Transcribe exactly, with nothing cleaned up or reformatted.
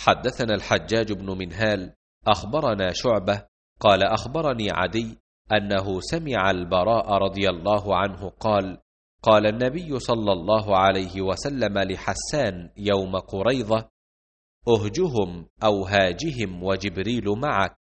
حدثنا الحجاج بن منهال أخبرنا شعبة قال أخبرني عدي أنه سمع البراء رضي الله عنه قال قال النبي صلى الله عليه وسلم لحسان يوم قريظة: أهجهم أو هاجهم وجبريل معك.